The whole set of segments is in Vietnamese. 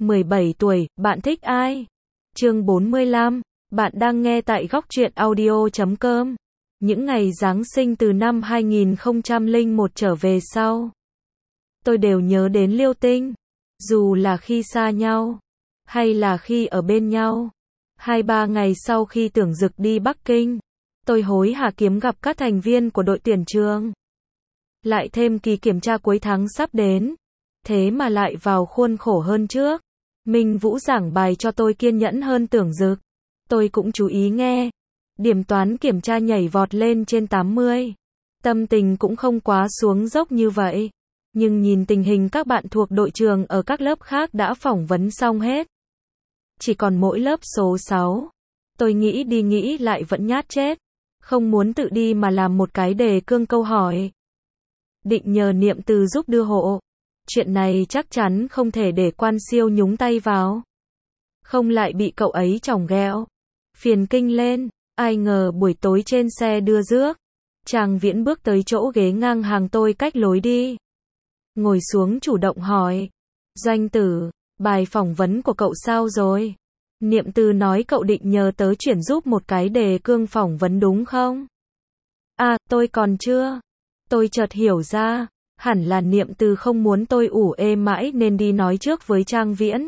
17 tuổi, bạn thích ai? Chương 45, bạn đang nghe tại góc truyện audio.com. Những ngày Giáng sinh từ năm 2001 trở về sau, tôi đều nhớ đến Liêu Tinh. Dù là khi xa nhau, hay là khi ở bên nhau. 2-3 ngày sau khi Tưởng Dực đi Bắc Kinh, tôi hối hả kiếm gặp các thành viên của đội tuyển trường. Lại thêm kỳ kiểm tra cuối tháng sắp đến. Thế mà lại vào khuôn khổ hơn trước. Minh Vũ giảng bài cho tôi kiên nhẫn hơn Tưởng Dực. Tôi cũng chú ý nghe. Điểm toán kiểm tra nhảy vọt lên trên 80. Tâm tình cũng không quá xuống dốc như vậy. Nhưng nhìn tình hình các bạn thuộc đội trường ở các lớp khác đã phỏng vấn xong hết. Chỉ còn mỗi lớp số 6. Tôi nghĩ đi nghĩ lại vẫn nhát chết. Không muốn tự đi mà làm một cái đề cương câu hỏi. Định nhờ Niệm Từ giúp đưa hộ. Chuyện này chắc chắn không thể để Quan Siêu nhúng tay vào. Không lại bị cậu ấy chỏng ghẹo. Phiền kinh lên. Ai ngờ buổi tối trên xe đưa rước. Trang Viễn bước tới chỗ ghế ngang hàng tôi cách lối đi. Ngồi xuống chủ động hỏi. Doanh Tử, bài phỏng vấn của cậu sao rồi? Niệm Từ nói cậu định nhờ tớ chuyển giúp một cái đề cương phỏng vấn đúng không? À, tôi còn chưa. Tôi chợt hiểu ra. Hẳn là Niệm Từ không muốn tôi ủ ê mãi nên đi nói trước với Trang Viễn.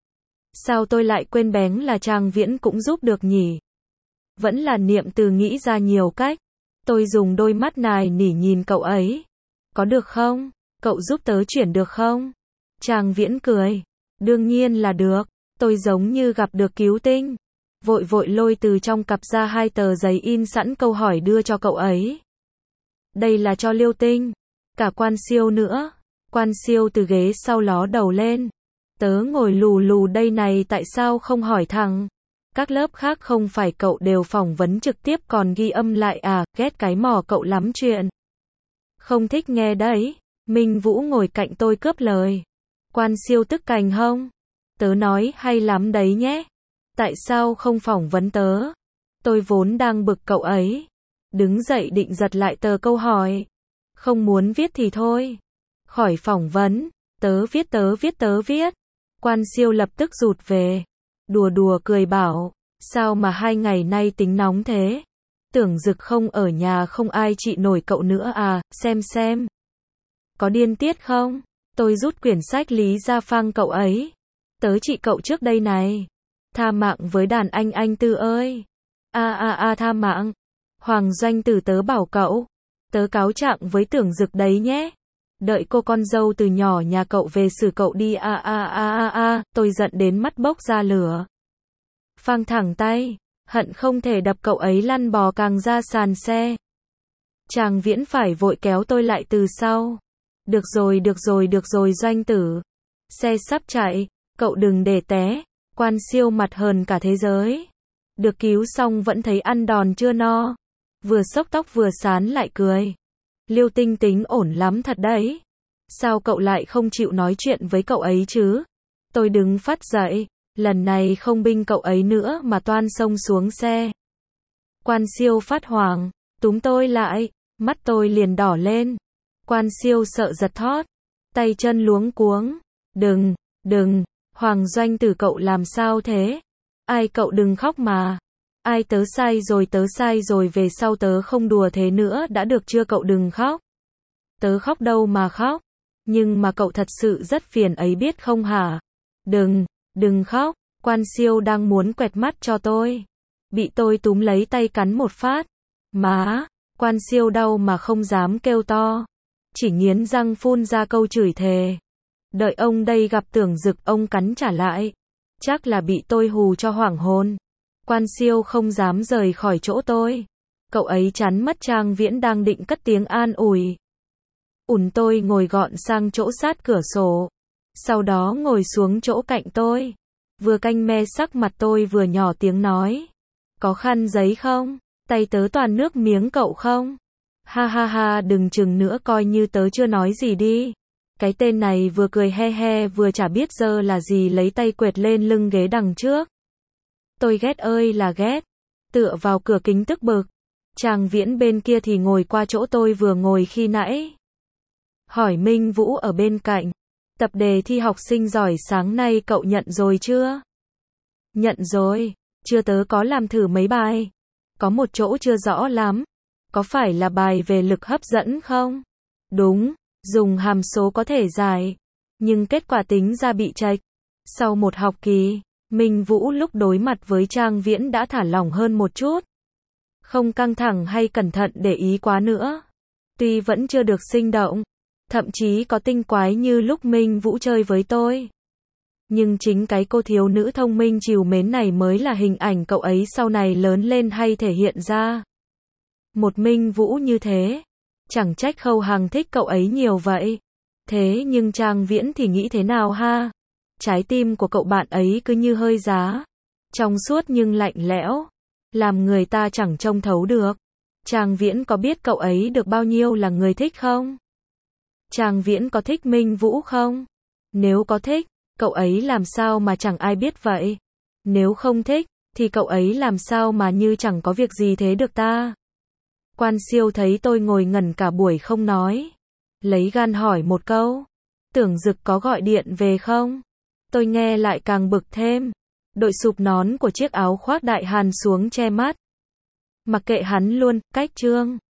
Sao tôi lại quên bén là Trang Viễn cũng giúp được nhỉ? Vẫn là Niệm Từ nghĩ ra nhiều cách. Tôi dùng đôi mắt nài nỉ nhìn cậu ấy. Có được không? Cậu giúp tớ chuyển được không? Trang Viễn cười. Đương nhiên là được. Tôi giống như gặp được cứu tinh. Vội vội lôi từ trong cặp ra 2 tờ giấy in sẵn câu hỏi đưa cho cậu ấy. Đây là cho Liêu Tinh. Cả Quan Siêu nữa. Quan Siêu từ ghế sau ló đầu lên. Tớ ngồi lù lù đây này, tại sao không hỏi thẳng? Các lớp khác không phải cậu đều phỏng vấn trực tiếp còn ghi âm lại à? Ghét cái mỏ cậu lắm chuyện. Không thích nghe đấy. Minh Vũ ngồi cạnh tôi cướp lời. Quan Siêu tức cành hông. Tớ nói hay lắm đấy nhé. Tại sao không phỏng vấn tớ? Tôi vốn đang bực cậu ấy. Đứng dậy định giật lại tờ câu hỏi. Không muốn viết thì thôi. Khỏi phỏng vấn. Tớ viết. Quan Siêu lập tức rụt về. Đùa đùa cười bảo. Sao mà 2 ngày nay tính nóng thế? Tưởng Dực không ở nhà không ai trị nổi cậu nữa à? Xem. Có điên tiết không? Tôi rút quyển sách lý ra phang cậu ấy. Tớ trị cậu trước đây này. Tha mạng với đàn anh Tư ơi. Tha mạng. Hoàng Doanh Tử tớ bảo cậu. Tớ cáo trạng với Tưởng Dực đấy nhé. Đợi cô con dâu từ nhỏ nhà cậu về xử cậu đi. Tôi giận đến mắt bốc ra lửa. Phang thẳng tay. Hận không thể đập cậu ấy lăn bò càng ra sàn xe. Trang Viễn phải vội kéo tôi lại từ sau. Được rồi Doanh Tử. Xe sắp chạy. Cậu đừng để té. Quan Siêu mặt hờn cả thế giới. Được cứu xong vẫn thấy ăn đòn chưa no. Vừa xốc tóc vừa sán lại cười. Liêu Tinh tính ổn lắm thật đấy. Sao cậu lại không chịu nói chuyện với cậu ấy chứ? Tôi đứng phát dậy. Lần này không binh cậu ấy nữa mà toan xông xuống xe. Quan Siêu phát hoảng. Túm tôi lại. Mắt tôi liền đỏ lên. Quan Siêu sợ giật thót. Tay chân luống cuống. Đừng. Hoàng Doanh Tử cậu làm sao thế? Ai cậu đừng khóc mà. Ai tớ sai rồi về sau tớ không đùa thế nữa đã được chưa cậu đừng khóc. Tớ khóc đâu mà khóc. Nhưng mà cậu thật sự rất phiền ấy biết không hả? Đừng khóc. Quan Siêu đang muốn quẹt mắt cho tôi. Bị tôi túm lấy tay cắn một phát. Má. Quan Siêu đau mà không dám kêu to. Chỉ nghiến răng phun ra câu chửi thề. Đợi ông đây gặp Tưởng Dực ông cắn trả lại. Chắc là bị tôi hù cho hoảng hồn. Quan Siêu không dám rời khỏi chỗ tôi. Cậu ấy chắn mất Trang Viễn đang định cất tiếng an ủi. Tôi ngồi gọn sang chỗ sát cửa sổ. Sau đó ngồi xuống chỗ cạnh tôi. Vừa canh me sắc mặt tôi vừa nhỏ tiếng nói. Có khăn giấy không? Tay tớ toàn nước miếng cậu không? Ha đừng chừng nữa coi như tớ chưa nói gì đi. Cái tên này vừa cười he vừa chả biết giờ là gì lấy tay quệt lên lưng ghế đằng trước. Tôi ghét ơi là ghét. Tựa vào cửa kính tức bực. Trang Viễn bên kia thì ngồi qua chỗ tôi vừa ngồi khi nãy. Hỏi Minh Vũ ở bên cạnh. Tập đề thi học sinh giỏi sáng nay cậu nhận rồi chưa? Nhận rồi, chưa tớ có làm thử mấy bài. Có một chỗ chưa rõ lắm. Có phải là bài về lực hấp dẫn không? Đúng, dùng hàm số có thể giải. Nhưng kết quả tính ra bị chệch. Sau một học kỳ, Minh Vũ lúc đối mặt với Trang Viễn đã thả lỏng hơn một chút. Không căng thẳng hay cẩn thận để ý quá nữa. Tuy vẫn chưa được sinh động, thậm chí có tinh quái như lúc Minh Vũ chơi với tôi. Nhưng chính cái cô thiếu nữ thông minh trìu mến này mới là hình ảnh cậu ấy sau này lớn lên hay thể hiện ra. Một Minh Vũ như thế, chẳng trách Khâu Hằng thích cậu ấy nhiều vậy. Thế nhưng Trang Viễn thì nghĩ thế nào ha? Trái tim của cậu bạn ấy cứ như hơi giá, trong suốt nhưng lạnh lẽo, làm người ta chẳng trông thấu được. Trang Viễn có biết cậu ấy được bao nhiêu là người thích không? Trang Viễn có thích Minh Vũ không? Nếu có thích, cậu ấy làm sao mà chẳng ai biết vậy? Nếu không thích, thì cậu ấy làm sao mà như chẳng có việc gì thế được ta? Quan Siêu thấy tôi ngồi ngẩn cả buổi không nói, lấy gan hỏi một câu. Tưởng Dực có gọi điện về không? Tôi nghe lại càng bực thêm. Đội sụp nón của chiếc áo khoác đại hàn xuống che mắt. Mặc kệ hắn luôn, cách Trương.